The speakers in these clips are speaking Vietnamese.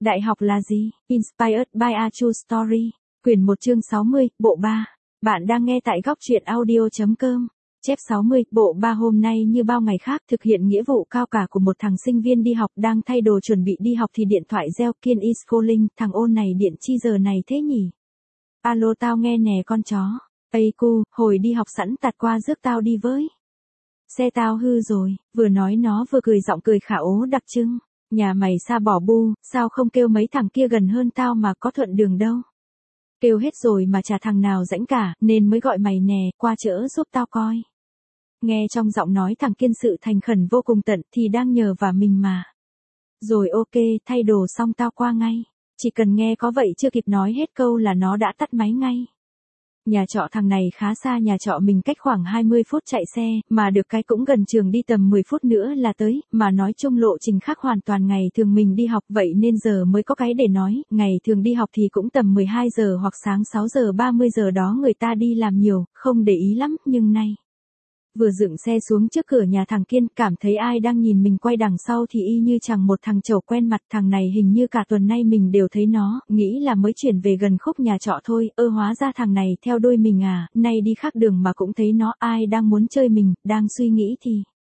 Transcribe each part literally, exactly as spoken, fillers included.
Đại học là gì? Inspired by a True Story. Quyển một chương sáu mươi, bộ ba. Bạn đang nghe tại góc truyện audio chấm com. Chép sáu mươi, bộ ba hôm nay như bao ngày khác thực hiện nghĩa vụ cao cả của một thằng sinh viên đi học đang thay đồ chuẩn bị đi học thì điện thoại reo. Kiên is calling, thằng ôn này điện chi giờ này thế nhỉ? Alo tao nghe nè con chó. Ây cu, hồi đi học sẵn tạt qua rước tao đi với. Xe tao hư rồi, vừa nói nó vừa cười giọng cười khả ố đặc trưng. Nhà mày xa bỏ bu, sao không kêu mấy thằng kia gần hơn tao mà có thuận đường đâu. Kêu hết rồi mà chả thằng nào rãnh cả, nên mới gọi mày nè, qua chỡ giúp tao coi. Nghe trong giọng nói thằng Kiên sự thành khẩn vô cùng tận thì đang nhờ vào mình mà. Rồi ok, thay đồ xong tao qua ngay. Chỉ cần nghe có vậy chưa kịp nói hết câu là nó đã tắt máy ngay. Nhà trọ thằng này khá xa nhà trọ mình cách khoảng hai mươi phút chạy xe, mà được cái cũng gần trường đi tầm mười phút nữa là tới, mà nói chung lộ trình khác hoàn toàn ngày thường mình đi học vậy nên giờ mới có cái để nói, ngày thường đi học thì cũng tầm mười hai giờ hoặc sáng sáu giờ ba mươi giờ đó người ta đi làm nhiều, không để ý lắm, nhưng nay. Vừa dựng xe xuống trước cửa nhà thằng Kiên, cảm thấy ai đang nhìn mình quay đằng sau thì y như chẳng một thằng chầu quen mặt. Thằng này hình như cả tuần nay mình đều thấy nó, nghĩ là mới chuyển về gần khúc nhà trọ thôi, ơ hóa ra thằng này theo đuôi mình à, nay đi khác đường mà cũng thấy nó, ai đang muốn chơi mình, đang suy nghĩ thì.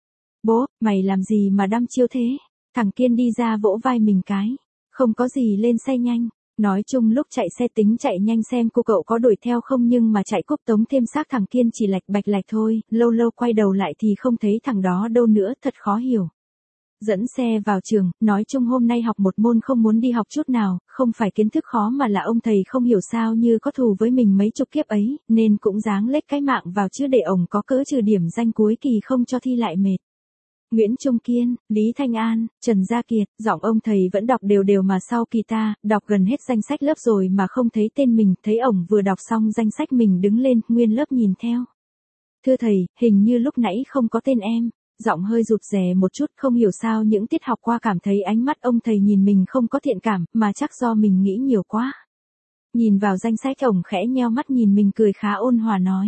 Bố, mày làm gì mà đăm chiêu thế? Thằng Kiên đi ra vỗ vai mình cái. Không có gì lên xe nhanh. Nói chung lúc chạy xe tính chạy nhanh xem cô cậu có đuổi theo không nhưng mà chạy cúp tống thêm xác thằng Kiên chỉ lạch bạch lạch thôi, lâu lâu quay đầu lại thì không thấy thằng đó đâu nữa, thật khó hiểu. Dẫn xe vào trường, nói chung hôm nay học một môn không muốn đi học chút nào, không phải kiến thức khó mà là ông thầy không hiểu sao như có thù với mình mấy chục kiếp ấy, nên cũng dáng lết cái mạng vào chứ để ổng có cỡ trừ điểm danh cuối kỳ không cho thi lại mệt. Nguyễn Trung Kiên, Lý Thanh An, Trần Gia Kiệt, giọng ông thầy vẫn đọc đều đều mà sau kỳ ta, đọc gần hết danh sách lớp rồi mà không thấy tên mình, thấy ổng vừa đọc xong danh sách mình đứng lên, nguyên lớp nhìn theo. Thưa thầy, hình như lúc nãy không có tên em, giọng hơi rụt rè một chút, không hiểu sao những tiết học qua cảm thấy ánh mắt ông thầy nhìn mình không có thiện cảm, mà chắc do mình nghĩ nhiều quá. Nhìn vào danh sách ổng khẽ nheo mắt nhìn mình cười khá ôn hòa nói.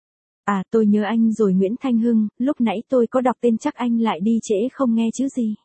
À tôi nhớ anh rồi Nguyễn Thanh Hưng, lúc nãy tôi có đọc tên chắc anh lại đi trễ không nghe chứ gì.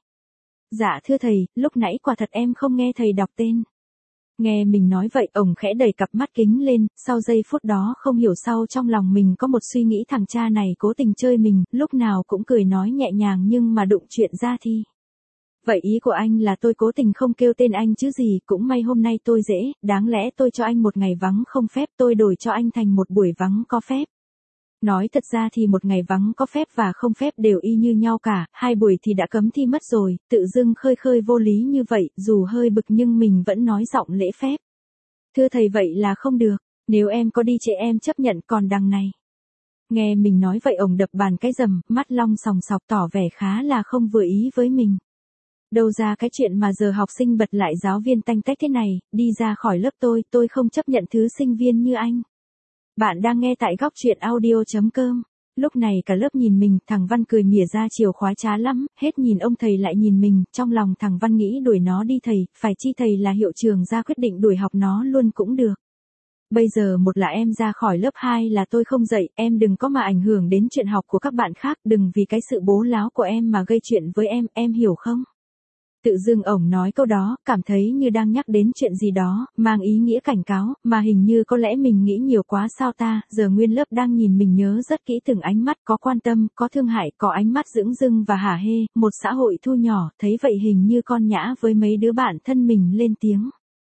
Dạ thưa thầy, lúc nãy quả thật em không nghe thầy đọc tên. Nghe mình nói vậy ổng khẽ đẩy cặp mắt kính lên, sau giây phút đó không hiểu sao trong lòng mình có một suy nghĩ thằng cha này cố tình chơi mình, lúc nào cũng cười nói nhẹ nhàng nhưng mà đụng chuyện ra thì. Vậy ý của anh là tôi cố tình không kêu tên anh chứ gì, cũng may hôm nay tôi dễ, đáng lẽ tôi cho anh một ngày vắng không phép tôi đổi cho anh thành một buổi vắng có phép. Nói thật ra thì một ngày vắng có phép và không phép đều y như nhau cả, hai buổi thì đã cấm thi mất rồi, tự dưng khơi khơi vô lý như vậy, dù hơi bực nhưng mình vẫn nói giọng lễ phép. Thưa thầy vậy là không được, nếu em có đi trễ em chấp nhận còn đằng này. Nghe mình nói vậy ổng đập bàn cái rầm, mắt long sòng sọc tỏ vẻ khá là không vừa ý với mình. Đâu ra cái chuyện mà giờ học sinh bật lại giáo viên tanh tách thế này, đi ra khỏi lớp tôi, tôi không chấp nhận thứ sinh viên như anh. Bạn đang nghe tại góc truyện audio chấm com. Lúc này cả lớp nhìn mình, thằng Văn cười mỉa ra chiều khoái trá lắm, hết nhìn ông thầy lại nhìn mình, trong lòng thằng Văn nghĩ đuổi nó đi thầy, phải chi thầy là hiệu trưởng ra quyết định đuổi học nó luôn cũng được. Bây giờ một là em ra khỏi lớp, hai là tôi không dạy, em đừng có mà ảnh hưởng đến chuyện học của các bạn khác, đừng vì cái sự bố láo của em mà gây chuyện với em, em hiểu không? Tự dưng ổng nói câu đó, cảm thấy như đang nhắc đến chuyện gì đó, mang ý nghĩa cảnh cáo, mà hình như có lẽ mình nghĩ nhiều quá sao ta, giờ nguyên lớp đang nhìn mình nhớ rất kỹ từng ánh mắt, có quan tâm, có thương hại, có ánh mắt dửng dưng và hả hê, một xã hội thu nhỏ, thấy vậy hình như con Nhã với mấy đứa bạn thân mình lên tiếng.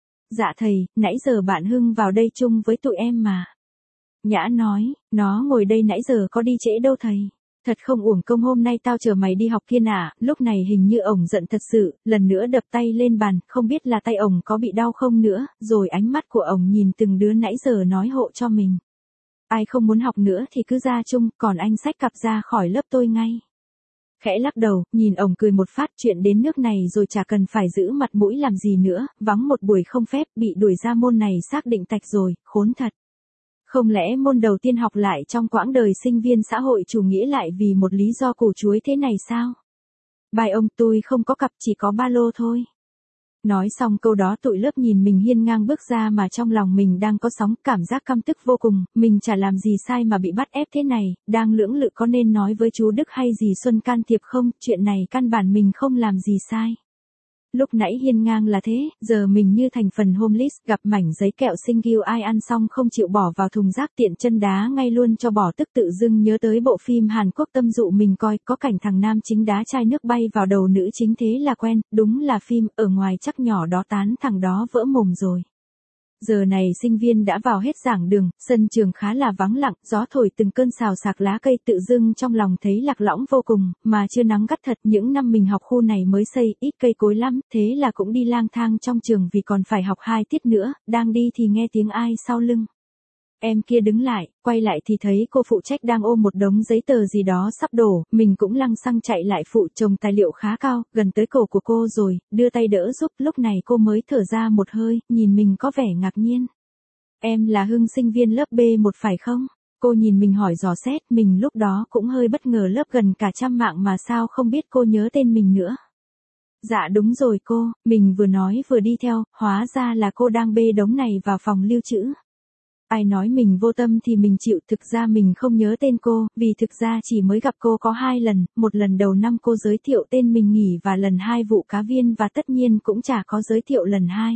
Dạ thầy, nãy giờ bạn Hưng vào đây chung với tụi em mà. Nhã nói, nó ngồi đây nãy giờ có đi trễ đâu thầy. Thật không uổng công hôm nay tao chờ mày đi học Kiên à, lúc này hình như ổng giận thật sự, lần nữa đập tay lên bàn, không biết là tay ổng có bị đau không nữa, rồi ánh mắt của ổng nhìn từng đứa nãy giờ nói hộ cho mình. Ai không muốn học nữa thì cứ ra chung, còn anh xách cặp ra khỏi lớp tôi ngay. Khẽ lắc đầu, nhìn ổng cười một phát, chuyện đến nước này rồi chả cần phải giữ mặt mũi làm gì nữa, vắng một buổi không phép, bị đuổi ra môn này xác định tạch rồi, khốn thật. Không lẽ môn đầu tiên học lại trong quãng đời sinh viên xã hội chủ nghĩa lại vì một lý do củ chuối thế này sao? Bài ông tôi không có cặp chỉ có ba lô thôi. Nói xong câu đó tụi lớp nhìn mình hiên ngang bước ra mà trong lòng mình đang có sóng cảm giác căm tức vô cùng, mình chả làm gì sai mà bị bắt ép thế này, đang lưỡng lự có nên nói với chú Đức hay dì Xuân can thiệp không, chuyện này căn bản mình không làm gì sai. Lúc nãy hiên ngang là thế, giờ mình như thành phần homeless, gặp mảnh giấy kẹo sinh gil ai ăn xong không chịu bỏ vào thùng rác tiện chân đá ngay luôn cho bỏ, tức tự dưng nhớ tới bộ phim Hàn Quốc tâm dụ mình coi, có cảnh thằng nam chính đá chai nước bay vào đầu nữ chính thế là quen, đúng là phim, ở ngoài chắc nhỏ đó tán thằng đó vỡ mồm rồi. Giờ này sinh viên đã vào hết giảng đường, sân trường khá là vắng lặng, gió thổi từng cơn xào xạc lá cây, tự dưng trong lòng thấy lạc lõng vô cùng, mà chưa nắng gắt thật. Những năm mình học khu này mới xây, ít cây cối lắm, thế là cũng đi lang thang trong trường vì còn phải học hai tiết nữa, đang đi thì nghe tiếng ai sau lưng. Em kia đứng lại, quay lại thì thấy cô phụ trách đang ôm một đống giấy tờ gì đó sắp đổ, mình cũng lăng xăng chạy lại phụ, chồng tài liệu khá cao, gần tới cổ của cô rồi, đưa tay đỡ giúp, lúc này cô mới thở ra một hơi, nhìn mình có vẻ ngạc nhiên. Em là Hưng, sinh viên lớp B một phải không? Cô nhìn mình hỏi dò xét, mình lúc đó cũng hơi bất ngờ, lớp gần cả trăm mạng mà sao không biết cô nhớ tên mình nữa. Dạ đúng rồi cô, mình vừa nói vừa đi theo, hóa ra là cô đang bê đống này vào phòng lưu trữ. Ai nói mình vô tâm thì mình chịu, thực ra mình không nhớ tên cô, vì thực ra chỉ mới gặp cô có hai lần, một lần đầu năm cô giới thiệu tên mình nghỉ và lần hai vụ cá viên, và tất nhiên cũng chả có giới thiệu lần hai.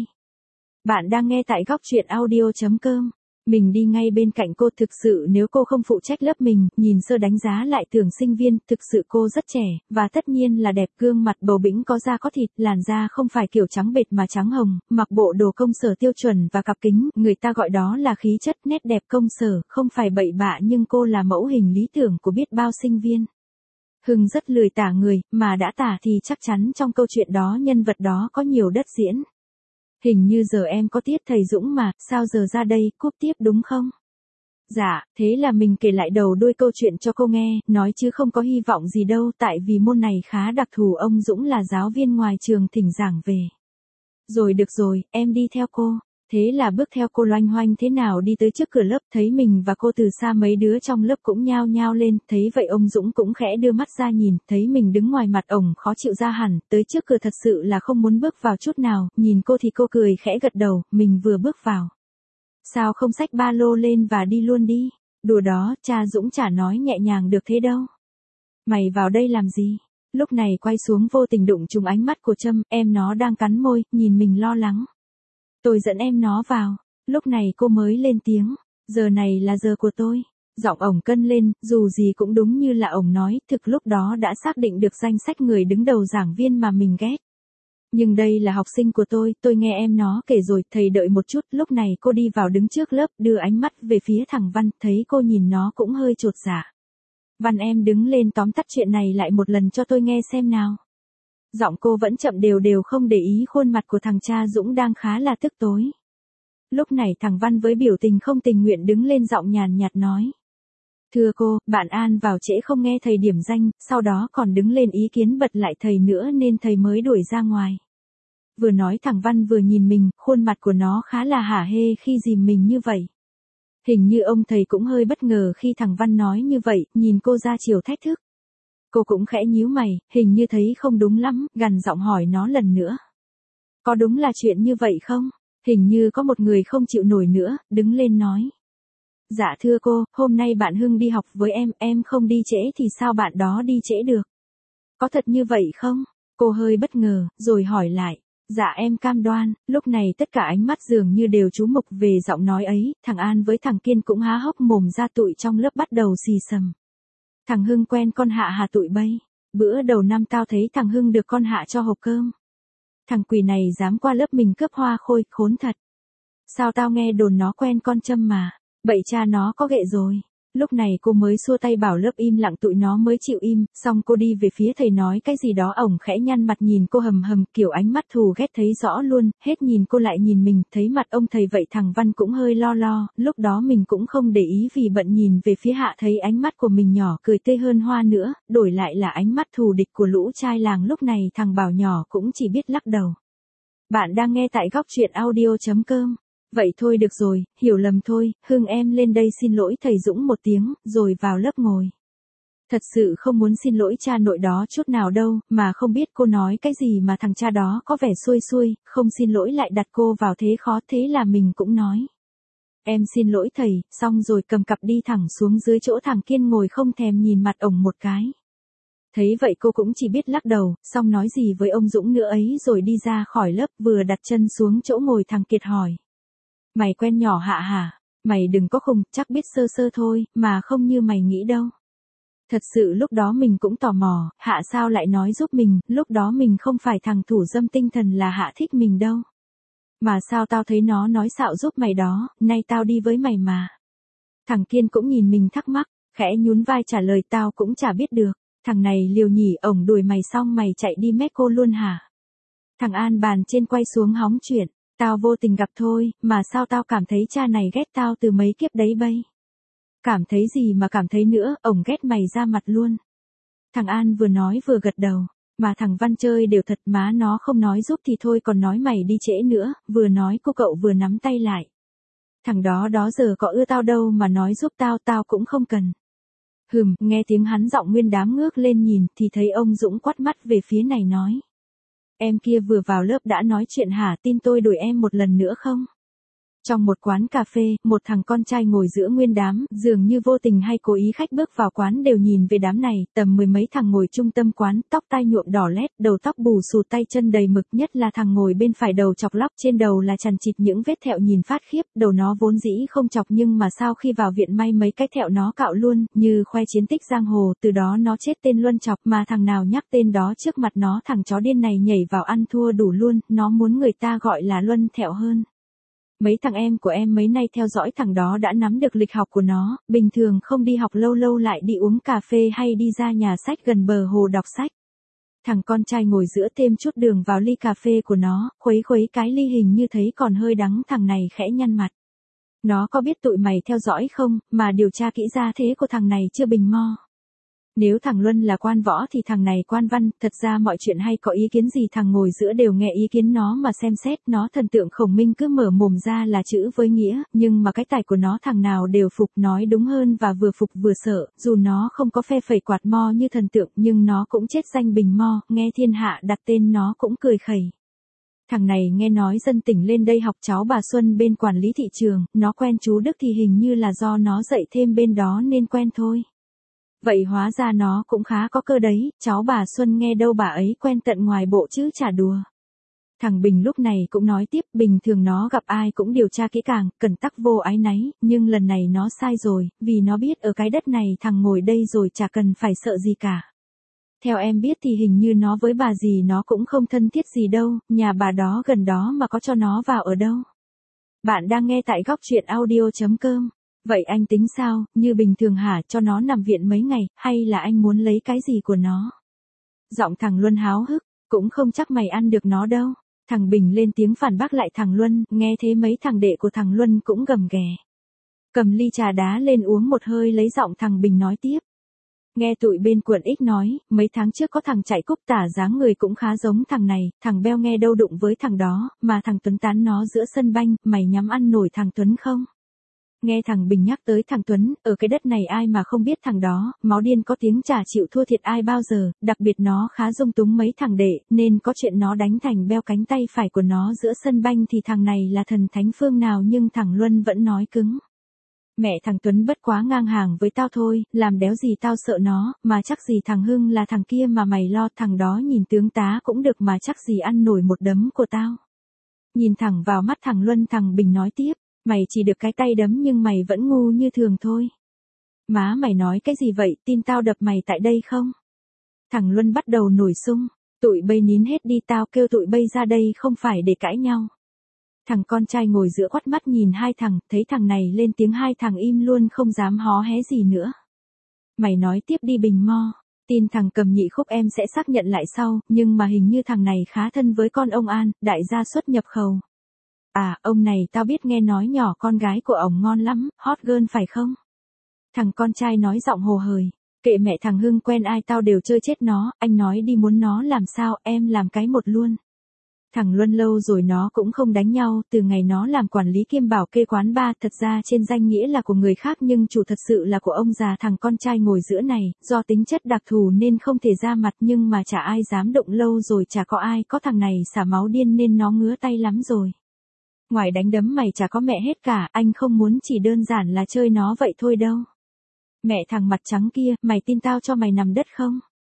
Bạn đang nghe tại góc truyện audio chấm com. Mình đi ngay bên cạnh cô, thực sự nếu cô không phụ trách lớp mình, nhìn sơ đánh giá lại tưởng sinh viên, thực sự cô rất trẻ, và tất nhiên là đẹp, gương mặt bầu bĩnh có da có thịt, làn da không phải kiểu trắng bệt mà trắng hồng, mặc bộ đồ công sở tiêu chuẩn và cặp kính, người ta gọi đó là khí chất, nét đẹp công sở, không phải bậy bạ, nhưng cô là mẫu hình lý tưởng của biết bao sinh viên. Hưng rất lười tả người, mà đã tả thì chắc chắn trong câu chuyện đó nhân vật đó có nhiều đất diễn. Hình như giờ em có tiết thầy Dũng mà, sao giờ ra đây, cúp tiếp đúng không? Dạ, thế là mình kể lại đầu đuôi câu chuyện cho cô nghe, nói chứ không có hy vọng gì đâu, tại vì môn này khá đặc thù, ông Dũng là giáo viên ngoài trường thỉnh giảng về. Rồi được rồi, em đi theo cô. Thế là bước theo cô loanh hoanh thế nào đi tới trước cửa lớp, thấy mình và cô từ xa mấy đứa trong lớp cũng nhao nhao lên, thấy vậy ông Dũng cũng khẽ đưa mắt ra nhìn, thấy mình đứng ngoài mặt ổng khó chịu ra hẳn, tới trước cửa thật sự là không muốn bước vào chút nào, nhìn cô thì cô cười khẽ gật đầu, mình vừa bước vào. Sao không xách ba lô lên và đi luôn đi, đùa đó, cha Dũng chả nói nhẹ nhàng được thế đâu. Mày vào đây làm gì? Lúc này quay xuống vô tình đụng trúng ánh mắt của Trâm, em nó đang cắn môi, nhìn mình lo lắng. Tôi dẫn em nó vào, lúc này cô mới lên tiếng, giờ này là giờ của tôi. Giọng ổng cân lên, dù gì cũng đúng như là ổng nói, thực lúc đó đã xác định được danh sách người đứng đầu giảng viên mà mình ghét. Nhưng đây là học sinh của tôi, tôi nghe em nó kể rồi, thầy đợi một chút, lúc này cô đi vào đứng trước lớp, đưa ánh mắt về phía thằng Văn, thấy cô nhìn nó cũng hơi chột dạ. Văn em đứng lên tóm tắt chuyện này lại một lần cho tôi nghe xem nào. Giọng cô vẫn chậm đều đều, không để ý khuôn mặt của thằng cha Dũng đang khá là tức tối. Lúc này thằng Văn với biểu tình không tình nguyện đứng lên, giọng nhàn nhạt nói. Thưa cô, bạn An vào trễ không nghe thầy điểm danh, sau đó còn đứng lên ý kiến bật lại thầy nữa nên thầy mới đuổi ra ngoài. Vừa nói thằng Văn vừa nhìn mình, khuôn mặt của nó khá là hả hê khi dìm mình như vậy. Hình như ông thầy cũng hơi bất ngờ khi thằng Văn nói như vậy, nhìn cô ra chiều thách thức. Cô cũng khẽ nhíu mày, hình như thấy không đúng lắm, gằn giọng hỏi nó lần nữa. Có đúng là chuyện như vậy không? Hình như có một người không chịu nổi nữa, đứng lên nói. Dạ thưa cô, hôm nay bạn Hưng đi học với em, em không đi trễ thì sao bạn đó đi trễ được? Có thật như vậy không? Cô hơi bất ngờ, rồi hỏi lại. Dạ em cam đoan, lúc này tất cả ánh mắt dường như đều chú mục về giọng nói ấy, thằng An với thằng Kiên cũng há hốc mồm ra, tụi trong lớp bắt đầu xì xầm. Thằng Hưng quen con Hạ hà tụi bay, bữa đầu năm tao thấy thằng Hưng được con Hạ cho hộp cơm. Thằng quỷ này dám qua lớp mình cướp hoa khôi, khốn thật. Sao tao nghe đồn nó quen con Trâm mà, bậy cha nó có ghệ rồi. Lúc này cô mới xua tay bảo lớp im lặng, tụi nó mới chịu im, xong cô đi về phía thầy nói cái gì đó, ổng khẽ nhăn mặt nhìn cô hầm hầm, kiểu ánh mắt thù ghét thấy rõ luôn, hết nhìn cô lại nhìn mình, thấy mặt ông thầy vậy thằng Văn cũng hơi lo lo, lúc đó mình cũng không để ý vì bận nhìn về phía Hạ, thấy ánh mắt của mình nhỏ cười tươi hơn hoa nữa, đổi lại là ánh mắt thù địch của lũ trai làng. Lúc này thằng Bảo nhỏ cũng chỉ biết lắc đầu. Bạn đang nghe tại góc truyện audio chấm com. Vậy thôi được rồi, hiểu lầm thôi, Hưng em lên đây xin lỗi thầy Dũng một tiếng, rồi vào lớp ngồi. Thật sự không muốn xin lỗi cha nội đó chút nào đâu, mà không biết cô nói cái gì mà thằng cha đó có vẻ xuôi xuôi, không xin lỗi lại đặt cô vào thế khó, thế là mình cũng nói. Em xin lỗi thầy, xong rồi cầm cặp đi thẳng xuống dưới chỗ thằng Kiên ngồi, không thèm nhìn mặt ổng một cái. Thấy vậy cô cũng chỉ biết lắc đầu, xong nói gì với ông Dũng nữa ấy rồi đi ra khỏi lớp vừa đặt chân xuống chỗ ngồi thằng Kiệt hỏi. Mày quen nhỏ Hạ hả? Mày đừng có khùng, chắc biết sơ sơ thôi, mà không như mày nghĩ đâu. Thật sự lúc đó mình cũng tò mò, Hạ sao lại nói giúp mình, lúc đó mình không phải thằng thủ dâm tinh thần là Hạ thích mình đâu. Mà sao tao thấy nó nói xạo giúp mày đó, nay tao đi với mày mà. Thằng Kiên cũng nhìn mình thắc mắc, khẽ nhún vai trả lời tao cũng chả biết được. Thằng này liều nhỉ, ổng đuổi mày xong mày chạy đi Mecco luôn hả? Thằng An bàn trên quay xuống hóng chuyện, tao vô tình gặp thôi, mà sao tao cảm thấy cha này ghét tao từ mấy kiếp đấy bây. Cảm thấy gì mà cảm thấy nữa, ổng ghét mày ra mặt luôn. Thằng An vừa nói vừa gật đầu, mà thằng Văn chơi đều thật, má nó không nói giúp thì thôi còn nói mày đi trễ nữa, vừa nói cô cậu vừa nắm tay lại. Thằng đó đó giờ có ưa tao đâu mà nói giúp tao, tao cũng không cần. Hừm, nghe tiếng hắn giọng nguyên đám ngước lên nhìn thì thấy ông Dũng quắt mắt về phía này nói. Em kia vừa vào lớp đã nói chuyện hả, tin tôi đuổi em một lần nữa không? Trong một quán cà phê, một thằng con trai ngồi giữa nguyên đám, dường như vô tình hay cố ý khách bước vào quán đều nhìn về đám này, tầm mười mấy thằng ngồi trung tâm quán, tóc tai nhuộm đỏ lét, đầu tóc bù xù tay chân đầy mực, nhất là thằng ngồi bên phải đầu chọc lóc, trên đầu là chằn chịt những vết thẹo nhìn phát khiếp, đầu nó vốn dĩ không chọc nhưng mà sao khi vào viện may mấy cái thẹo nó cạo luôn, như khoe chiến tích giang hồ, từ đó nó chết tên luân chọc, mà thằng nào nhắc tên đó trước mặt nó thằng chó điên này nhảy vào ăn thua đủ luôn, nó muốn người ta gọi là luân thẹo hơn. Mấy thằng em của em mấy nay theo dõi thằng đó đã nắm được lịch học của nó, bình thường không đi học lâu lâu lại đi uống cà phê hay đi ra nhà sách gần bờ hồ đọc sách. Thằng con trai ngồi giữa thêm chút đường vào ly cà phê của nó, khuấy khuấy cái ly hình như thấy còn hơi đắng, thằng này khẽ nhăn mặt. Nó có biết tụi mày theo dõi không, mà điều tra kỹ ra thế của thằng này chưa bình mo. Nếu thằng Luân là quan võ thì thằng này quan văn, thật ra mọi chuyện hay có ý kiến gì thằng ngồi giữa đều nghe ý kiến nó mà xem xét, nó thần tượng Khổng Minh cứ mở mồm ra là chữ với nghĩa, nhưng mà cái tài của nó thằng nào đều phục, nói đúng hơn và vừa phục vừa sợ, dù nó không có phe phẩy quạt mo như thần tượng nhưng nó cũng chết danh bình mo, nghe thiên hạ đặt tên nó cũng cười khẩy. Thằng này nghe nói dân tỉnh lên đây học cháu bà Xuân bên quản lý thị trường, nó quen chú Đức thì hình như là do nó dạy thêm bên đó nên quen thôi. Vậy hóa ra nó cũng khá có cơ đấy, cháu bà Xuân nghe đâu bà ấy quen tận ngoài bộ chứ chả đùa. Thằng Bình lúc này cũng nói tiếp, bình thường nó gặp ai cũng điều tra kỹ càng, cẩn tắc vô ái náy, nhưng lần này nó sai rồi, vì nó biết ở cái đất này thằng ngồi đây rồi chả cần phải sợ gì cả. Theo em biết thì hình như nó với bà dì nó cũng không thân thiết gì đâu, nhà bà đó gần đó mà có cho nó vào ở đâu. Bạn đang nghe tại góc truyện audio chấm com. Vậy anh tính sao, như bình thường hả, cho nó nằm viện mấy ngày, hay là anh muốn lấy cái gì của nó? Giọng thằng Luân háo hức, cũng không chắc mày ăn được nó đâu. Thằng Bình lên tiếng phản bác lại thằng Luân, nghe thế mấy thằng đệ của thằng Luân cũng gầm ghè. Cầm ly trà đá lên uống một hơi lấy giọng thằng Bình nói tiếp. Nghe tụi bên quận X nói, mấy tháng trước có thằng chạy cúp tả dáng người cũng khá giống thằng này, thằng Beo nghe đâu đụng với thằng đó, mà thằng Tuấn tán nó giữa sân banh, mày nhắm ăn nổi thằng Tuấn không? Nghe thằng Bình nhắc tới thằng Tuấn, ở cái đất này ai mà không biết thằng đó, máu điên có tiếng chả chịu thua thiệt ai bao giờ, đặc biệt nó khá dung túng mấy thằng đệ, nên có chuyện nó đánh thành Beo cánh tay phải của nó giữa sân banh thì thằng này là thần thánh phương nào nhưng thằng Luân vẫn nói cứng. Mẹ thằng Tuấn bất quá ngang hàng với tao thôi, làm đéo gì tao sợ nó, mà chắc gì thằng Hưng là thằng kia mà mày lo, thằng đó nhìn tướng tá cũng được mà chắc gì ăn nổi một đấm của tao. Nhìn thẳng vào mắt thằng Luân thằng Bình nói tiếp. Mày chỉ được cái tay đấm nhưng mày vẫn ngu như thường thôi. Má mày nói cái gì vậy, tin tao đập mày tại đây không? Thằng Luân bắt đầu nổi sung, tụi bây nín hết đi, tao kêu tụi bây ra đây không phải để cãi nhau. Thằng con trai ngồi giữa quắt mắt nhìn hai thằng, thấy thằng này lên tiếng hai thằng im luôn không dám hó hé gì nữa. Mày nói tiếp đi Bình mo, tin thằng Cầm Nhị Khúc em sẽ xác nhận lại sau, nhưng mà hình như thằng này khá thân với con ông An, đại gia xuất nhập khẩu. À, ông này tao biết nghe nói nhỏ con gái của ổng ngon lắm, hot girl phải không? Thằng con trai nói giọng hồ hởi, kệ mẹ thằng Hưng quen ai tao đều chơi chết nó, anh nói đi muốn nó làm sao, em làm cái một luôn. Thằng Luân lâu rồi nó cũng không đánh nhau, từ ngày nó làm quản lý kiêm bảo kê quán bar, thật ra trên danh nghĩa là của người khác nhưng chủ thật sự là của ông già thằng con trai ngồi giữa này, do tính chất đặc thù nên không thể ra mặt nhưng mà chả ai dám động, lâu rồi chả có ai, có thằng này xả máu điên nên nó ngứa tay lắm rồi. Ngoài đánh đấm mày chả có mẹ hết cả, anh không muốn chỉ đơn giản là chơi nó vậy thôi đâu. Mẹ thằng mặt trắng kia, mày tin tao cho mày nằm đất không?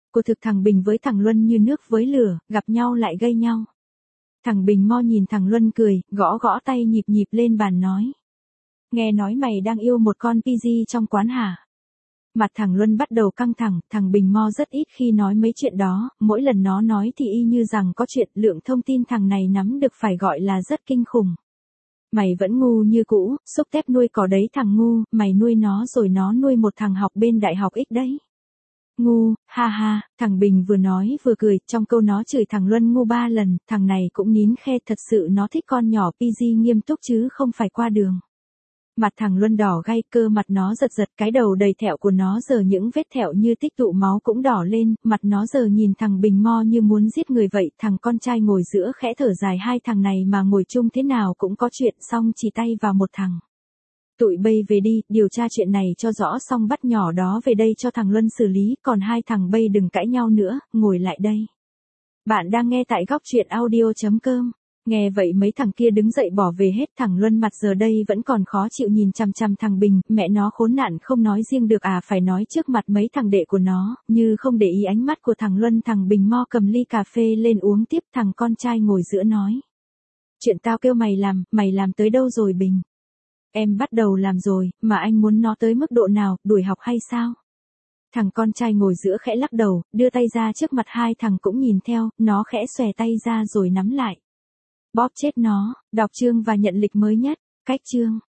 Cô thực thằng Bình với thằng Luân như nước với lửa, gặp nhau lại gây nhau. Thằng Bình Mo nhìn thằng Luân cười, gõ gõ tay nhịp nhịp lên bàn nói. Nghe nói mày đang yêu một con pi gi trong quán hả? Mặt thằng Luân bắt đầu căng thẳng, thằng Bình Mo rất ít khi nói mấy chuyện đó, mỗi lần nó nói thì y như rằng có chuyện, lượng thông tin thằng này nắm được phải gọi là rất kinh khủng. Mày vẫn ngu như cũ, xúc tép nuôi cỏ đấy thằng ngu, mày nuôi nó rồi nó nuôi một thằng học bên đại học X đấy. Ngu, ha ha, thằng Bình vừa nói vừa cười, trong câu nó chửi thằng Luân ngu ba lần, thằng này cũng nín khe, thật sự nó thích con nhỏ pi gi nghiêm túc chứ không phải qua đường. Mặt thằng Luân đỏ gay, cơ mặt nó giật giật, cái đầu đầy thẹo của nó giờ những vết thẹo như tích tụ máu cũng đỏ lên, mặt nó giờ nhìn thằng Bình Mo như muốn giết người vậy, thằng con trai ngồi giữa khẽ thở dài, hai thằng này mà ngồi chung thế nào cũng có chuyện, xong chỉ tay vào một thằng. Tụi bây về đi, điều tra chuyện này cho rõ xong bắt nhỏ đó về đây cho thằng Luân xử lý, còn hai thằng bây đừng cãi nhau nữa, ngồi lại đây. Bạn đang nghe tại góc truyện audio chấm com. Nghe vậy mấy thằng kia đứng dậy bỏ về hết, thằng Luân mặt giờ đây vẫn còn khó chịu nhìn chằm chằm thằng Bình, mẹ nó khốn nạn không nói riêng được à, phải nói trước mặt mấy thằng đệ của nó, như không để ý ánh mắt của thằng Luân. Thằng Bình Mo cầm ly cà phê lên uống tiếp, thằng con trai ngồi giữa nói. Chuyện tao kêu mày làm, mày làm tới đâu rồi Bình? Em bắt đầu làm rồi, mà anh muốn nó tới mức độ nào, đuổi học hay sao? Thằng con trai ngồi giữa khẽ lắc đầu, đưa tay ra trước mặt hai thằng cũng nhìn theo, nó khẽ xòe tay ra rồi nắm lại. Bóp chết nó, đọc chương và nhận lịch mới nhất, cách chương.